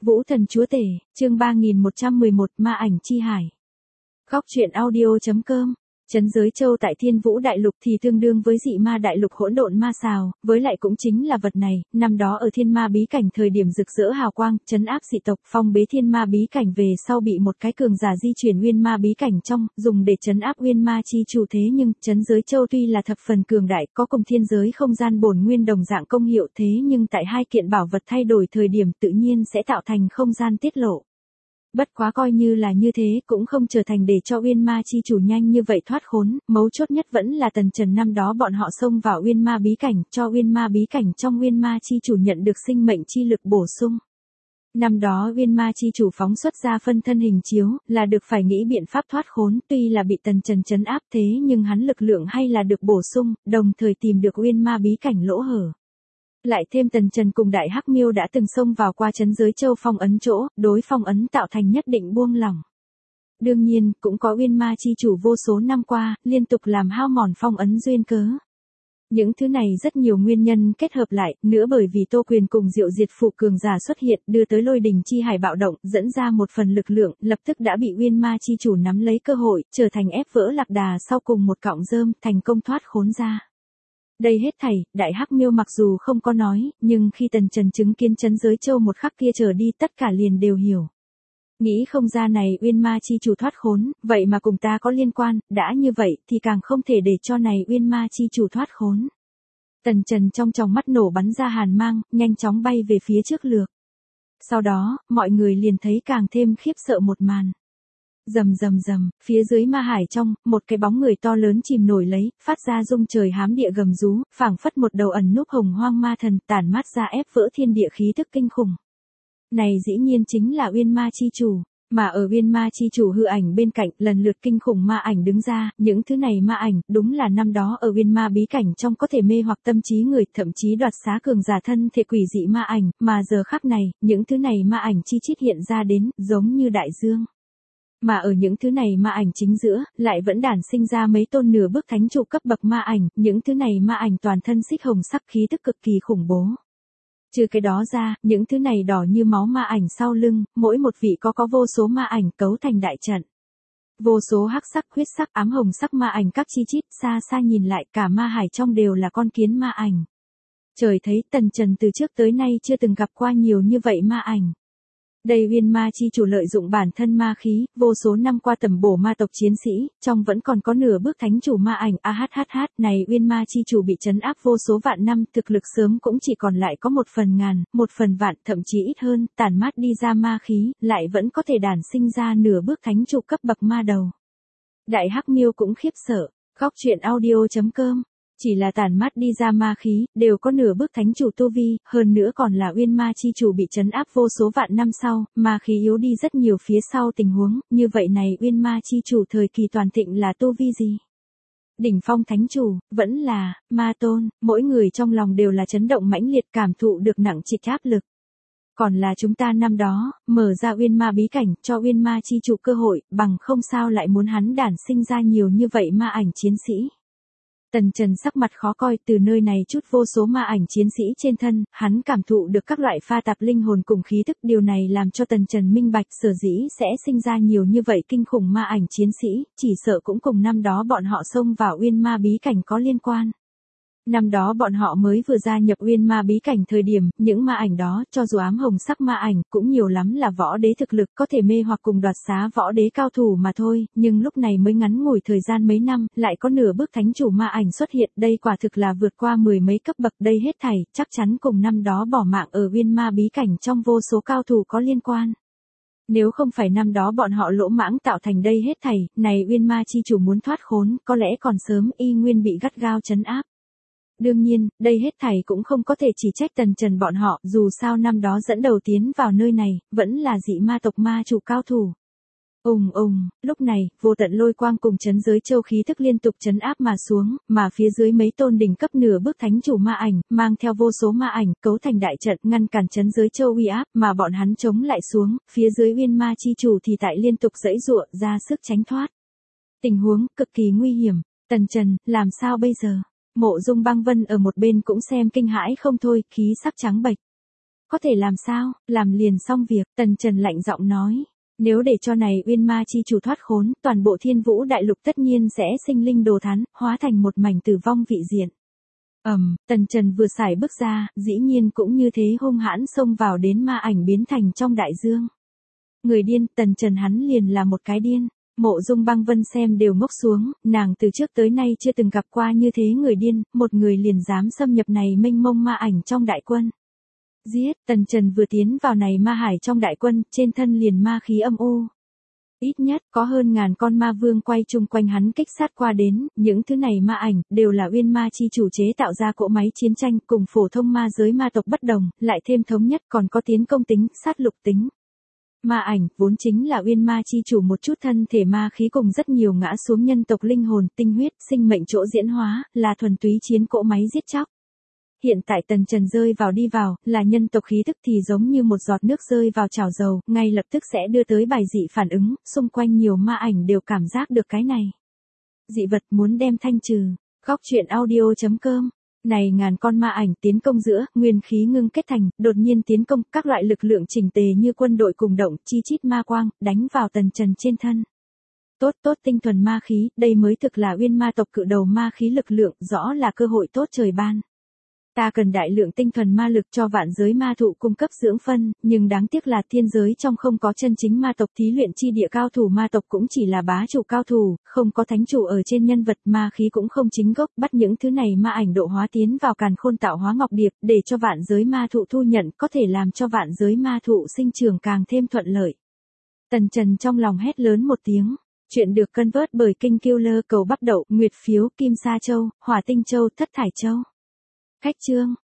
Vũ Thần Chúa Tể, chương 3111, Ma ảnh chi hải. Góc truyện audio.com. Trấn Giới Châu tại Thiên Vũ Đại Lục thì tương đương với dị ma đại lục hỗn độn ma xào, với lại cũng chính là vật này, năm đó ở Thiên Ma bí cảnh thời điểm rực rỡ hào quang, trấn áp dị tộc, phong bế Thiên Ma bí cảnh về sau bị một cái cường giả di chuyển Uyên Ma bí cảnh trong, dùng để trấn áp Uyên Ma chi chủ. Thế nhưng, Trấn Giới Châu tuy là thập phần cường đại, có cùng thiên giới không gian bổn nguyên đồng dạng công hiệu, thế nhưng tại hai kiện bảo vật thay đổi thời điểm tự nhiên sẽ tạo thành không gian tiết lộ. Bất quá coi như là như thế cũng không trở thành để cho Uyên Ma chi chủ nhanh như vậy thoát khốn, mấu chốt nhất vẫn là Tần Trần năm đó bọn họ xông vào Uyên Ma bí cảnh, cho Uyên Ma bí cảnh trong Uyên Ma chi chủ nhận được sinh mệnh chi lực bổ sung. Năm đó Uyên Ma chi chủ phóng xuất ra phân thân hình chiếu, là được phải nghĩ biện pháp thoát khốn, tuy là bị Tần Trần trấn áp thế nhưng hắn lực lượng hay là được bổ sung, đồng thời tìm được Uyên Ma bí cảnh lỗ hở. Lại thêm Tần Trần cùng Đại Hắc Miêu đã từng xông vào qua Trấn Giới Châu phong ấn chỗ, đối phong ấn tạo thành nhất định buông lỏng. Đương nhiên, cũng có Uyên Ma chi chủ vô số năm qua, liên tục làm hao mòn phong ấn duyên cớ. Những thứ này rất nhiều nguyên nhân kết hợp lại, nữa bởi vì Tô Quyền cùng Diệu Diệt Phụ cường giả xuất hiện, đưa tới lôi đình chi hải bạo động, dẫn ra một phần lực lượng, lập tức đã bị Uyên Ma chi chủ nắm lấy cơ hội, trở thành ép vỡ lạc đà sau cùng một cọng rơm, thành công thoát khốn ra. Đây hết thảy, Đại Hắc Miêu mặc dù không có nói, nhưng khi Tần Trần chứng kiến Trấn Giới Châu một khắc kia trở đi tất cả liền đều hiểu. Nghĩ không ra này Uyên Ma chi chủ thoát khốn, vậy mà cùng ta có liên quan, đã như vậy thì càng không thể để cho này Uyên Ma chi chủ thoát khốn. Tần Trần trong tròng mắt nổ bắn ra hàn mang, nhanh chóng bay về phía trước lược. Sau đó, mọi người liền thấy càng thêm khiếp sợ một màn. Rầm rầm rầm, phía dưới ma hải trong, một cái bóng người to lớn chìm nổi lấy, phát ra rung trời hám địa gầm rú, phảng phất một đầu ẩn núp hồng hoang ma thần, tản mát ra ép vỡ thiên địa khí tức kinh khủng. Này dĩ nhiên chính là Uyên Ma chi chủ, mà ở Uyên Ma chi chủ hư ảnh bên cạnh, lần lượt kinh khủng ma ảnh đứng ra, những thứ này ma ảnh, đúng là năm đó ở Uyên Ma bí cảnh trong có thể mê hoặc tâm trí người, thậm chí đoạt xá cường giả thân thể quỷ dị ma ảnh, mà giờ khắc này, những thứ này ma ảnh chi chít hiện ra đến, giống như đại dương. Mà ở những thứ này ma ảnh chính giữa, lại vẫn đản sinh ra mấy tôn nửa bước thánh trụ cấp bậc ma ảnh, những thứ này ma ảnh toàn thân xích hồng sắc khí tức cực kỳ khủng bố. Trừ cái đó ra, những thứ này đỏ như máu ma ảnh sau lưng, mỗi một vị có vô số ma ảnh cấu thành đại trận. Vô số hắc sắc, huyết sắc, ám hồng sắc ma ảnh các chi chít, xa xa nhìn lại cả ma hải trong đều là con kiến ma ảnh. Trời thấy Tần Trần từ trước tới nay chưa từng gặp qua nhiều như vậy ma ảnh. Đây Uyên Ma chi chủ lợi dụng bản thân ma khí, vô số năm qua tầm bổ ma tộc chiến sĩ, trong vẫn còn có nửa bước thánh chủ ma ảnh này Uyên Ma chi chủ bị trấn áp vô số vạn năm, thực lực sớm cũng chỉ còn lại có 1/1000, 1/1000, thậm chí ít hơn, tản mát đi ra ma khí, lại vẫn có thể đản sinh ra nửa bước thánh chủ cấp bậc ma đầu. Đại Hắc Miêu cũng khiếp sợ, góc truyện audio.com. Chỉ là tản mát đi ra ma khí, đều có nửa bước thánh chủ tu vi, hơn nữa còn là Uyên Ma chi chủ bị trấn áp vô số vạn năm sau, ma khí yếu đi rất nhiều phía sau tình huống, như vậy này Uyên Ma chi chủ thời kỳ toàn thịnh là tu vi gì? Đỉnh phong thánh chủ, vẫn là, ma tôn, mỗi người trong lòng đều là chấn động mãnh liệt cảm thụ được nặng trịch áp lực. Còn là chúng ta năm đó, mở ra Uyên Ma bí cảnh, cho Uyên Ma chi chủ cơ hội, bằng không sao lại muốn hắn đản sinh ra nhiều như vậy ma ảnh chiến sĩ. Tần Trần sắc mặt khó coi, từ nơi này chút vô số ma ảnh chiến sĩ trên thân, hắn cảm thụ được các loại pha tạp linh hồn cùng khí thức, điều này làm cho Tần Trần minh bạch sở dĩ sẽ sinh ra nhiều như vậy kinh khủng ma ảnh chiến sĩ, chỉ sợ cũng cùng năm đó bọn họ xông vào Uyên Ma bí cảnh có liên quan. Năm đó bọn họ mới vừa gia nhập Uyên Ma bí cảnh thời điểm, những ma ảnh đó, cho dù ám hồng sắc ma ảnh, cũng nhiều lắm là võ đế thực lực có thể mê hoặc cùng đoạt xá võ đế cao thủ mà thôi, nhưng lúc này mới ngắn ngủi thời gian mấy năm, lại có nửa bước thánh chủ ma ảnh xuất hiện, đây quả thực là vượt qua 10 mấy cấp bậc, đây hết thảy, chắc chắn cùng năm đó bỏ mạng ở Uyên Ma bí cảnh trong vô số cao thủ có liên quan. Nếu không phải năm đó bọn họ lỗ mãng tạo thành đây hết thảy, này Uyên Ma chi chủ muốn thoát khốn, có lẽ còn sớm y nguyên bị gắt gao trấn áp. Đương nhiên, đây hết thảy cũng không có thể chỉ trách Tần Trần bọn họ, dù sao năm đó dẫn đầu tiến vào nơi này, vẫn là dị ma tộc ma chủ cao thủ. Lúc này, vô tận lôi quang cùng Trấn Giới Châu khí thức liên tục trấn áp mà xuống, mà phía dưới mấy tôn đỉnh cấp nửa bước thánh chủ ma ảnh, mang theo vô số ma ảnh, cấu thành đại trận ngăn cản Trấn Giới Châu uy áp, mà bọn hắn chống lại xuống, phía dưới Uyên Ma chi chủ thì tại liên tục giãy giụa, ra sức tránh thoát. Tình huống cực kỳ nguy hiểm, Tần Trần, làm sao bây giờ? Mộ Dung Băng Vân ở một bên cũng xem kinh hãi không thôi, khí sắc trắng bệch. có thể làm sao, làm liền xong việc, Tần Trần lạnh giọng nói. Nếu để cho này Uyên Ma chi chủ thoát khốn, toàn bộ Thiên Vũ đại lục tất nhiên sẽ sinh linh đồ thán, hóa thành một mảnh tử vong vị diện. Tần Trần vừa xài bước ra, dĩ nhiên cũng như thế hung hãn xông vào đến ma ảnh biến thành trong đại dương. Người điên, Tần Trần hắn liền là một cái điên. Mộ Dung Băng Vân xem đều ngốc xuống, nàng từ trước tới nay chưa từng gặp qua như thế người điên, một người liền dám xâm nhập này mênh mông ma ảnh trong đại quân. Giết, Tần Trần vừa tiến vào này ma hải trong đại quân, trên thân liền ma khí âm u. Ít nhất, có hơn ngàn con ma vương quay chung quanh hắn kích sát qua đến, những thứ này ma ảnh, đều là Uyên Ma chi chủ chế tạo ra cỗ máy chiến tranh, cùng phổ thông ma giới ma tộc bất đồng, lại thêm thống nhất còn có tiến công tính, sát lục tính. Ma ảnh, vốn chính là Uyên Ma chi chủ một chút thân thể ma khí cùng rất nhiều ngã xuống nhân tộc linh hồn, tinh huyết, sinh mệnh chỗ diễn hóa, là thuần túy chiến cỗ máy giết chóc. Hiện tại Tần Trần rơi vào đi vào, là nhân tộc khí tức thì giống như một giọt nước rơi vào chảo dầu, ngay lập tức sẽ đưa tới bài dị phản ứng, xung quanh nhiều ma ảnh đều cảm giác được cái này. Dị vật muốn đem thanh trừ, góc truyện audio.com. Này ngàn con ma ảnh tiến công giữa, nguyên khí ngưng kết thành, đột nhiên tiến công, các loại lực lượng chỉnh tề như quân đội cùng động, chi chít ma quang, đánh vào Tần Trần trên thân. Tốt tinh thuần ma khí, đây mới thực là Uyên Ma tộc cự đầu ma khí lực lượng, rõ là cơ hội tốt trời ban. Ta cần đại lượng tinh thuần ma lực cho vạn giới ma thụ cung cấp dưỡng phân, nhưng đáng tiếc là thiên giới trong không có chân chính ma tộc thí luyện chi địa cao thủ ma tộc cũng chỉ là bá chủ cao thủ, không có thánh chủ ở trên nhân vật ma khí cũng không chính gốc, bắt những thứ này ma ảnh độ hóa tiến vào càn khôn tạo hóa ngọc điệp, để cho vạn giới ma thụ thu nhận có thể làm cho vạn giới ma thụ sinh trưởng càng thêm thuận lợi. Tần Trần trong lòng hét lớn một tiếng. Chuyện được cân vớt bởi Kinh Killer cầu bắp đậu, nguyệt phiếu, kim sa châu, hỏa tinh châu, thất thải châu. Khách chương